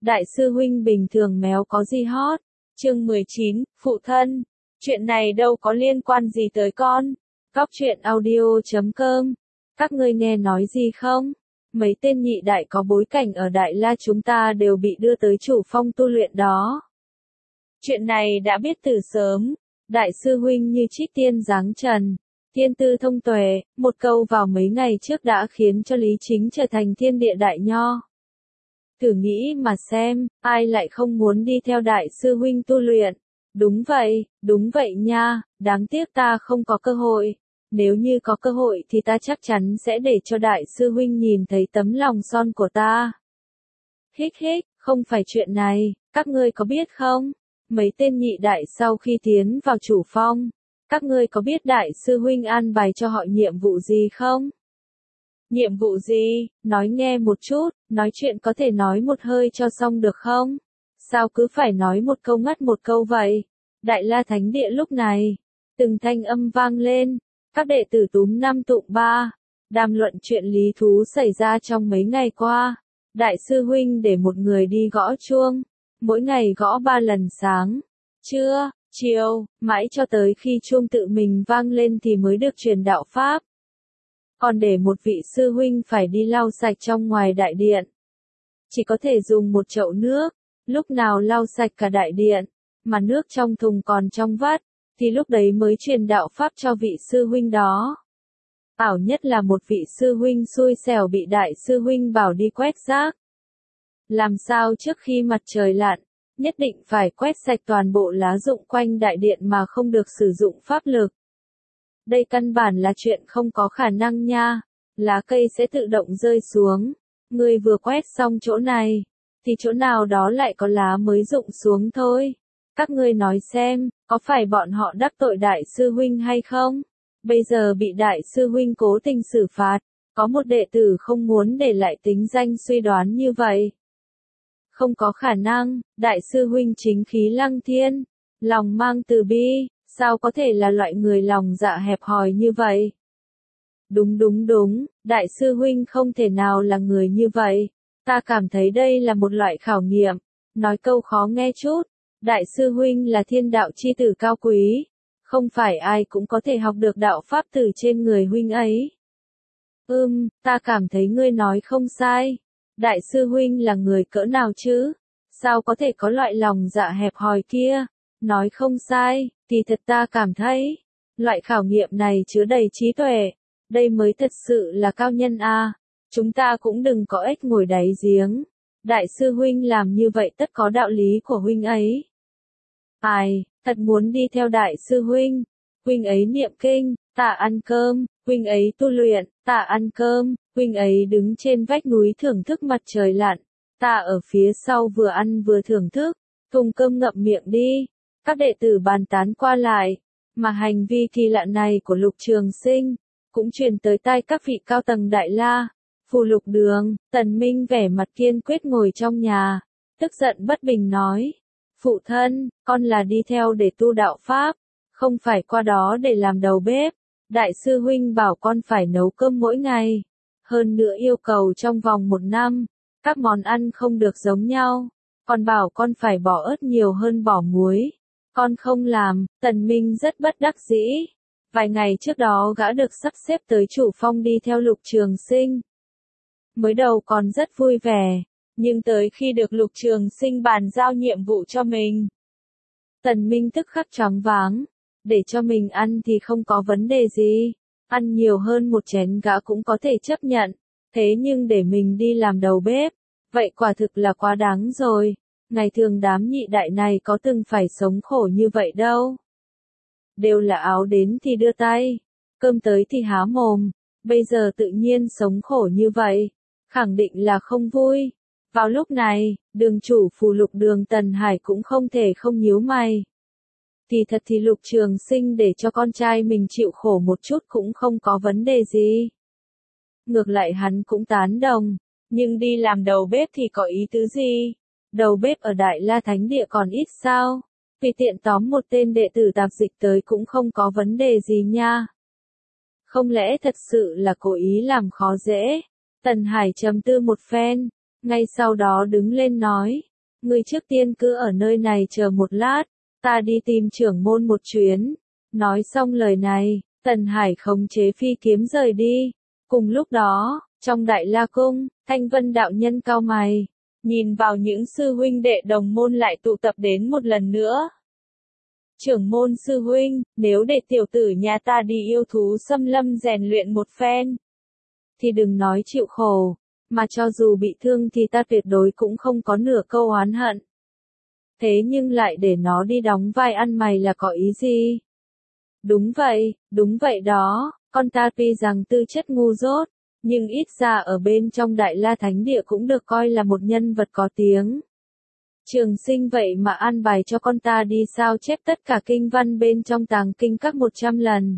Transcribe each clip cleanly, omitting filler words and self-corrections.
Đại sư huynh bình thường méo có gì hot? Chương 19, phụ thân. Chuyện này đâu có liên quan gì tới con. Góc truyện audio.com. Các ngươi nghe nói gì không? Mấy tên nhị đại có bối cảnh ở Đại La chúng ta đều bị đưa tới chủ phong tu luyện đó. Chuyện này đã biết từ sớm. Đại sư huynh như trích tiên giáng trần. Thiên tư thông tuệ, một câu vào mấy ngày trước đã khiến cho Lý Chính trở thành thiên địa đại nho. Thử nghĩ mà xem, ai lại không muốn đi theo đại sư huynh tu luyện. Đúng vậy nha, đáng tiếc ta không có cơ hội. Nếu như có cơ hội thì ta chắc chắn sẽ để cho đại sư huynh nhìn thấy tấm lòng son của ta. Hích, không phải chuyện này, các ngươi có biết không? Mấy tên nhị đại sau khi tiến vào chủ phong, các ngươi có biết đại sư huynh an bài cho họ nhiệm vụ gì không? Nhiệm vụ gì? Nói nghe một chút, nói chuyện có thể nói một hơi cho xong được không? Sao cứ phải nói một câu ngắt một câu vậy? Đại La Thánh Địa lúc này, từng thanh âm vang lên, các đệ tử túm năm tụng ba, đàm luận chuyện lý thú xảy ra trong mấy ngày qua. Đại sư huynh để một người đi gõ chuông, mỗi ngày gõ 3 lần sáng, trưa, chiều, mãi cho tới khi chuông tự mình vang lên thì mới được truyền đạo pháp. Còn để một vị sư huynh phải đi lau sạch trong ngoài đại điện. Chỉ có thể dùng một chậu nước, lúc nào lau sạch cả đại điện, mà nước trong thùng còn trong vắt, thì lúc đấy mới truyền đạo pháp cho vị sư huynh đó. Ảo nhất là một vị sư huynh xui xẻo bị đại sư huynh bảo đi quét rác. Làm sao trước khi mặt trời lặn, nhất định phải quét sạch toàn bộ lá rụng quanh đại điện mà không được sử dụng pháp lực. Đây căn bản là chuyện không có khả năng nha, lá cây sẽ tự động rơi xuống. Ngươi vừa quét xong chỗ này, thì chỗ nào đó lại có lá mới rụng xuống thôi. Các ngươi nói xem, có phải bọn họ đắc tội đại sư huynh hay không? Bây giờ bị đại sư huynh cố tình xử phạt, có một đệ tử không muốn để lại tính danh suy đoán như vậy. Không có khả năng, đại sư huynh chính khí lăng thiên, lòng mang từ bi, sao có thể là loại người lòng dạ hẹp hòi như vậy? Đúng, đại sư huynh không thể nào là người như vậy. Ta cảm thấy đây là một loại khảo nghiệm. Nói câu khó nghe chút, đại sư huynh là thiên đạo chi tử cao quý. Không phải ai cũng có thể học được đạo pháp từ trên người huynh ấy. Ta cảm thấy ngươi nói không sai. Đại sư huynh là người cỡ nào chứ? Sao có thể có loại lòng dạ hẹp hòi kia? Nói không sai, thì thật ta cảm thấy, loại khảo nghiệm này chứa đầy trí tuệ. Đây mới thật sự là cao nhân a. Chúng ta cũng đừng có ếch ngồi đáy giếng. Đại sư huynh làm như vậy tất có đạo lý của huynh ấy. Ai, thật muốn đi theo đại sư huynh. Huynh ấy niệm kinh, ta ăn cơm, huynh ấy tu luyện, ta ăn cơm, huynh ấy đứng trên vách núi thưởng thức mặt trời lặn, ta ở phía sau vừa ăn vừa thưởng thức, cùng cơm ngậm miệng đi. Các đệ tử bàn tán qua lại, mà hành vi kỳ lạ này của Lục Trường Sinh cũng truyền tới tai các vị cao tầng Đại La. Phù Lục Đường, Tần Minh vẻ mặt kiên quyết ngồi trong nhà, tức giận bất bình nói: "Phụ thân, con là đi theo để tu đạo pháp, không phải qua đó để làm đầu bếp. Đại sư huynh bảo con phải nấu cơm mỗi ngày, hơn nữa yêu cầu trong vòng 1 năm, các món ăn không được giống nhau, còn bảo con phải bỏ ớt nhiều hơn bỏ muối. Con không làm." Tần Minh rất bất đắc dĩ. Vài ngày trước đó gã được sắp xếp tới chủ phong đi theo Lục Trường Sinh. Mới đầu còn rất vui vẻ, nhưng tới khi được Lục Trường Sinh bàn giao nhiệm vụ cho mình, Tần Minh tức khắc choáng váng. Để cho mình ăn thì không có vấn đề gì, ăn nhiều hơn một chén gã cũng có thể chấp nhận, thế nhưng để mình đi làm đầu bếp, vậy quả thực là quá đáng rồi. Ngày thường đám nhị đại này có từng phải sống khổ như vậy đâu. Đều là áo đến thì đưa tay, cơm tới thì há mồm, bây giờ tự nhiên sống khổ như vậy, khẳng định là không vui. Vào lúc này, đường chủ Phù Lục Đường Tần Hải cũng không thể không nhíu mày. Thì thật thì Lục Trường Sinh để cho con trai mình chịu khổ một chút cũng không có vấn đề gì. Ngược lại hắn cũng tán đồng, nhưng đi làm đầu bếp thì có ý tứ gì? Đầu bếp ở Đại La Thánh Địa còn ít sao? Vì tiện tóm một tên đệ tử tạp dịch tới cũng không có vấn đề gì nha. Không lẽ thật sự là cố ý làm khó dễ? Tần Hải trầm tư một phen, ngay sau đó đứng lên nói: Ngươi trước tiên cứ ở nơi này chờ một lát, ta đi tìm trưởng môn một chuyến. Nói xong lời này, Tần Hải khống chế phi kiếm rời đi. Cùng lúc đó, trong Đại La Cung, Thanh Vân đạo nhân cau mày, nhìn vào những sư huynh đệ đồng môn lại tụ tập đến một lần nữa. Trưởng môn sư huynh, nếu để tiểu tử nhà ta đi yêu thú xâm lâm rèn luyện một phen, thì đừng nói chịu khổ, mà cho dù bị thương thì ta tuyệt đối cũng không có nửa câu oán hận. Thế nhưng lại để nó đi đóng vai ăn mày là có ý gì? Đúng vậy đó, con ta tuy rằng tư chất ngu dốt, nhưng ít ra ở bên trong Đại La Thánh Địa cũng được coi là một nhân vật có tiếng. Trường Sinh vậy mà an bài cho con ta đi sao chép tất cả kinh văn bên trong Tàng Kinh Các 100 lần.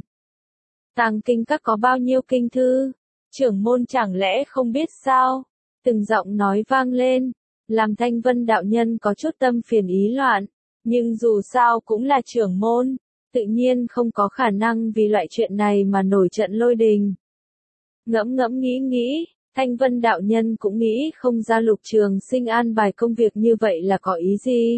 Tàng Kinh Các có bao nhiêu kinh thư? Trưởng môn chẳng lẽ không biết sao? Từng giọng nói vang lên, làm Thanh Vân đạo nhân có chút tâm phiền ý loạn, nhưng dù sao cũng là trưởng môn, tự nhiên không có khả năng vì loại chuyện này mà nổi trận lôi đình. Ngẫm nghĩ, Thanh Vân đạo nhân cũng nghĩ không ra Lục Trường Sinh an bài công việc như vậy là có ý gì.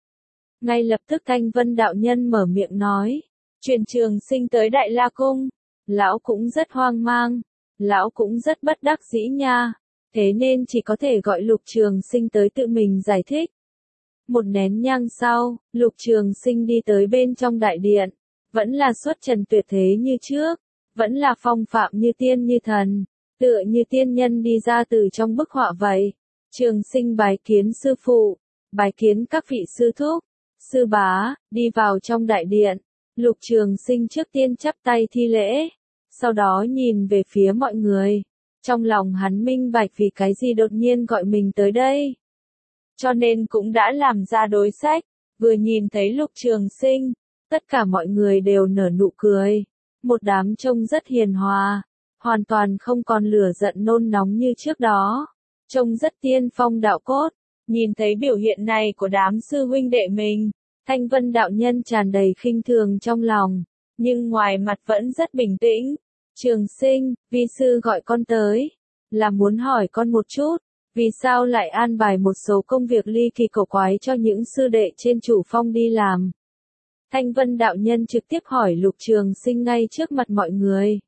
Ngay lập tức Thanh Vân đạo nhân mở miệng nói, truyền Trường Sinh tới Đại La Cung, lão cũng rất hoang mang, lão cũng rất bất đắc dĩ nha, thế nên chỉ có thể gọi Lục Trường Sinh tới tự mình giải thích. Một nén nhang sau, Lục Trường Sinh đi tới bên trong đại điện, vẫn là xuất trần tuyệt thế như trước, vẫn là phong phạm như tiên như thần, tựa như tiên nhân đi ra từ trong bức họa vậy. Trường Sinh bái kiến sư phụ, bái kiến các vị sư thúc, sư bá, đi vào trong đại điện. Lục Trường Sinh trước tiên chắp tay thi lễ, sau đó nhìn về phía mọi người. Trong lòng hắn minh bạch vì cái gì đột nhiên gọi mình tới đây. Cho nên cũng đã làm ra đối sách, vừa nhìn thấy Lục Trường Sinh, tất cả mọi người đều nở nụ cười. Một đám trông rất hiền hòa, hoàn toàn không còn lửa giận nôn nóng như trước đó. Trông rất tiên phong đạo cốt, nhìn thấy biểu hiện này của đám sư huynh đệ mình, Thanh Vân đạo nhân tràn đầy khinh thường trong lòng, nhưng ngoài mặt vẫn rất bình tĩnh. Trường Sinh, vi sư gọi con tới, là muốn hỏi con một chút, vì sao lại an bài một số công việc ly kỳ cổ quái cho những sư đệ trên chủ phong đi làm. Thanh Vân đạo nhân trực tiếp hỏi Lục Trường Sinh ngay trước mặt mọi người.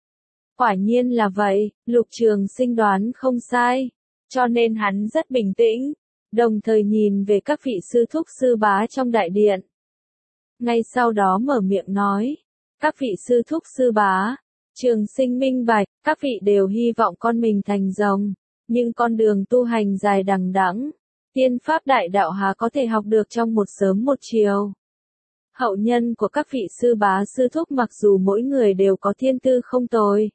Quả nhiên là vậy, Lục Trường Sinh đoán không sai, cho nên hắn rất bình tĩnh, đồng thời nhìn về các vị sư thúc sư bá trong đại điện. Ngay sau đó mở miệng nói, các vị sư thúc sư bá, Trường Sinh minh bạch, các vị đều hy vọng con mình thành rồng, nhưng con đường tu hành dài đằng đẵng, tiên pháp đại đạo há có thể học được trong một sớm một chiều. Hậu nhân của các vị sư bá sư thúc mặc dù mỗi người đều có thiên tư không tồi,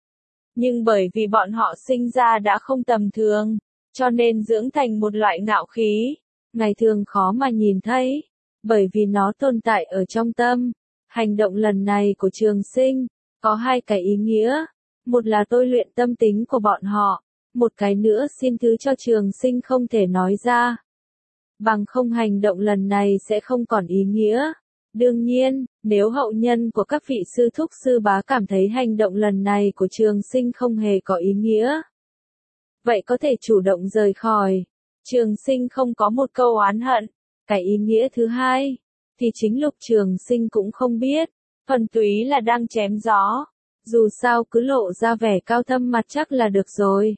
nhưng bởi vì bọn họ sinh ra đã không tầm thường, cho nên dưỡng thành một loại ngạo khí, ngày thường khó mà nhìn thấy, bởi vì nó tồn tại ở trong tâm. Hành động lần này của Trường Sinh, có hai cái ý nghĩa, một là tôi luyện tâm tính của bọn họ, một cái nữa xin thứ cho Trường Sinh không thể nói ra. Bằng không hành động lần này sẽ không còn ý nghĩa. Đương nhiên, nếu hậu nhân của các vị sư thúc sư bá cảm thấy hành động lần này của Trường Sinh không hề có ý nghĩa, vậy có thể chủ động rời khỏi. Trường Sinh không có một câu oán hận. Cái ý nghĩa thứ hai, thì chính Lục Trường Sinh cũng không biết, thuần túy là đang chém gió. Dù sao cứ lộ ra vẻ cao thâm mặt chắc là được rồi.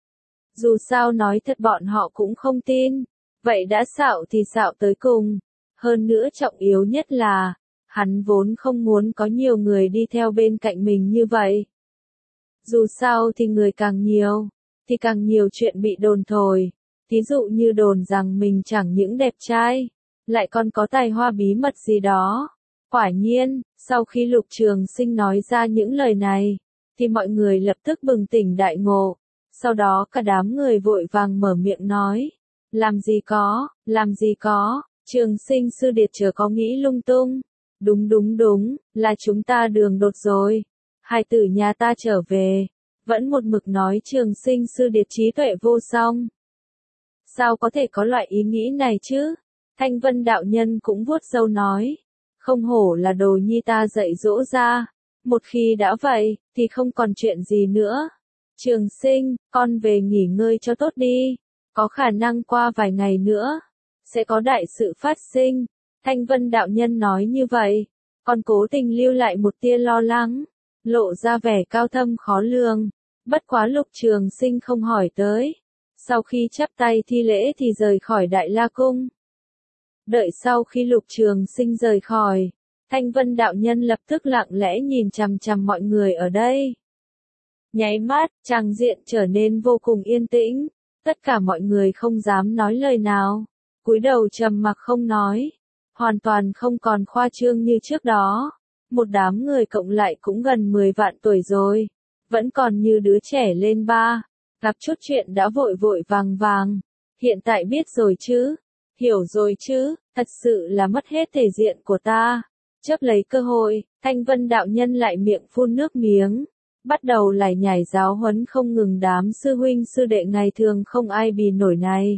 Dù sao nói thật bọn họ cũng không tin, vậy đã xạo thì xạo tới cùng. Hơn nữa trọng yếu nhất là, hắn vốn không muốn có nhiều người đi theo bên cạnh mình như vậy. Dù sao thì người càng nhiều, thì càng nhiều chuyện bị đồn thổi. Thí dụ như đồn rằng mình chẳng những đẹp trai, lại còn có tài hoa bí mật gì đó. Quả nhiên, sau khi Lục Trường Sinh nói ra những lời này, thì mọi người lập tức bừng tỉnh đại ngộ. Sau đó cả đám người vội vàng mở miệng nói, làm gì có, Trường Sinh sư điệt chớ có nghĩ lung tung. Đúng, là chúng ta đường đột rồi. Hai tử nhà ta trở về, vẫn một mực nói Trường Sinh sư điệt trí tuệ vô song. Sao có thể có loại ý nghĩ này chứ? Thanh Vân đạo nhân cũng vuốt râu nói, không hổ là đồ nhi ta dạy dỗ ra, một khi đã vậy, thì không còn chuyện gì nữa. Trường Sinh, con về nghỉ ngơi cho tốt đi, có khả năng qua vài ngày nữa, sẽ có đại sự phát sinh. Thanh Vân đạo nhân nói như vậy, còn cố tình lưu lại một tia lo lắng, lộ ra vẻ cao thâm khó lường. Bất quá Lục Trường Sinh không hỏi tới. Sau khi chắp tay thi lễ thì rời khỏi Đại La Cung. Đợi sau khi Lục Trường Sinh rời khỏi, Thanh Vân đạo nhân lập tức lặng lẽ nhìn chằm chằm mọi người ở đây. Nháy mắt, tràng diện trở nên vô cùng yên tĩnh, tất cả mọi người không dám nói lời nào, cúi đầu trầm mặc không nói, hoàn toàn không còn khoa trương như trước đó. Một đám người cộng lại cũng gần 10 vạn tuổi rồi, vẫn còn như đứa trẻ lên ba, gặp chút chuyện đã vội vội vàng vàng, hiện tại biết rồi chứ, hiểu rồi chứ, thật sự là mất hết thể diện của ta. Chớp lấy cơ hội, Thanh Vân đạo nhân lại miệng phun nước miếng, bắt đầu lải nhải giáo huấn không ngừng đám sư huynh sư đệ ngày thường không ai bì nổi này.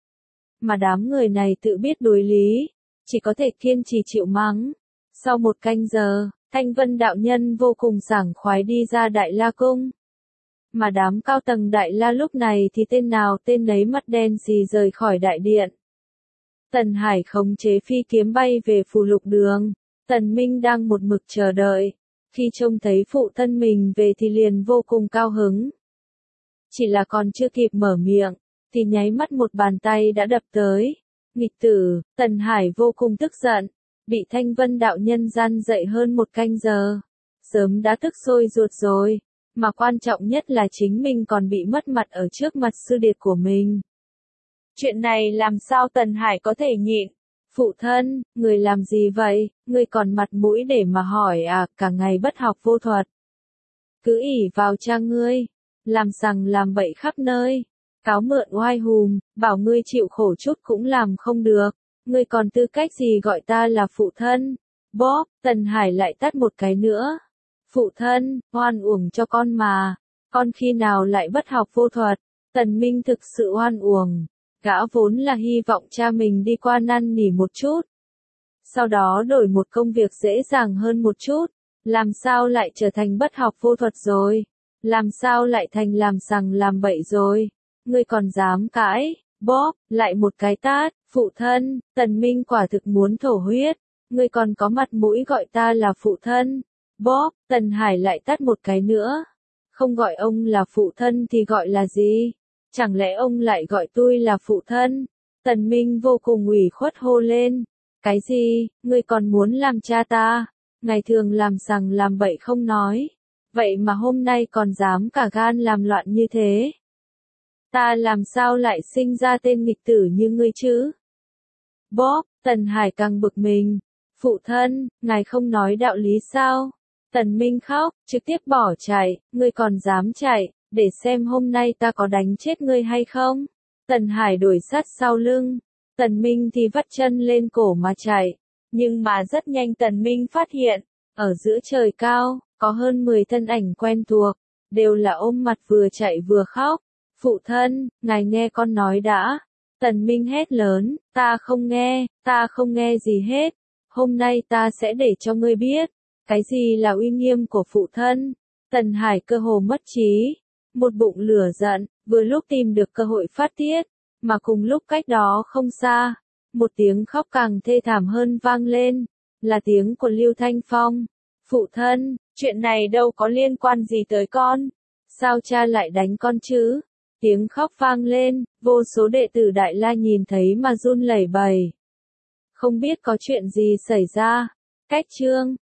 Mà đám người này tự biết đối lý, chỉ có thể kiên trì chịu mắng. Sau một canh giờ, Thanh Vân đạo nhân vô cùng sảng khoái đi ra Đại La Cung. Mà đám cao tầng Đại La lúc này thì tên nào tên nấy mắt đen xì rời khỏi đại điện. Tần Hải khống chế phi kiếm bay về Phù Lục Đường. Tần Minh đang một mực chờ đợi. Khi trông thấy phụ thân mình về thì liền vô cùng cao hứng. Chỉ là còn chưa kịp mở miệng, thì nháy mắt một bàn tay đã đập tới. Nghịch tử, Tần Hải vô cùng tức giận, bị Thanh Vân đạo nhân gian dậy hơn một canh giờ. Sớm đã tức sôi ruột rồi, mà quan trọng nhất là chính mình còn bị mất mặt ở trước mặt sư điệt của mình. Chuyện này làm sao Tần Hải có thể nhịn? Phụ thân, người làm gì vậy, người còn mặt mũi để mà hỏi à, cả ngày bất học vô thuật. Cứ ỷ vào cha ngươi, làm sằng làm bậy khắp nơi, cáo mượn oai hùm, bảo ngươi chịu khổ chút cũng làm không được, ngươi còn tư cách gì gọi ta là phụ thân. Bóp, Tần Hải lại tát một cái nữa. Phụ thân, oan uổng cho con mà, con khi nào lại bất học vô thuật. Tần Minh thực sự oan uổng. Gã vốn là hy vọng cha mình đi qua năn nỉ một chút. Sau đó đổi một công việc dễ dàng hơn một chút. Làm sao lại trở thành bất học vô thuật rồi? Làm sao lại thành làm sằng làm bậy rồi? Ngươi còn dám cãi? Bóp, lại một cái tát. Phụ thân, Tần Minh quả thực muốn thổ huyết. Ngươi còn có mặt mũi gọi ta là phụ thân. Bóp, Tần Hải lại tát một cái nữa. Không gọi ông là phụ thân thì gọi là gì? Chẳng lẽ ông lại gọi tôi là phụ thân? Tần Minh vô cùng ủy khuất hô lên. Cái gì, ngươi còn muốn làm cha ta? Ngày thường làm sằng làm bậy không nói. Vậy mà hôm nay còn dám cả gan làm loạn như thế. Ta làm sao lại sinh ra tên nghịch tử như ngươi chứ? Bóp, Tần Hải càng bực mình. Phụ thân, ngài không nói đạo lý sao? Tần Minh khóc, trực tiếp bỏ chạy, ngươi còn dám chạy, để xem hôm nay ta có đánh chết ngươi hay không. Tần Hải đuổi sát sau lưng, Tần Minh thì vắt chân lên cổ mà chạy, nhưng mà rất nhanh Tần Minh phát hiện, ở giữa trời cao, có hơn 10 thân ảnh quen thuộc, đều là ôm mặt vừa chạy vừa khóc. Phụ thân, ngài nghe con nói đã. Tần Minh hét lớn, ta không nghe gì hết. Hôm nay ta sẽ để cho ngươi biết, cái gì là uy nghiêm của phụ thân. Tần Hải cơ hồ mất trí, một bụng lửa giận, vừa lúc tìm được cơ hội phát tiết, mà cùng lúc cách đó không xa, một tiếng khóc càng thê thảm hơn vang lên, là tiếng của Lưu Thanh Phong. Phụ thân, chuyện này đâu có liên quan gì tới con, sao cha lại đánh con chứ? Tiếng khóc vang lên, vô số đệ tử Đại La nhìn thấy mà run lẩy bẩy. Không biết có chuyện gì xảy ra. Cách chương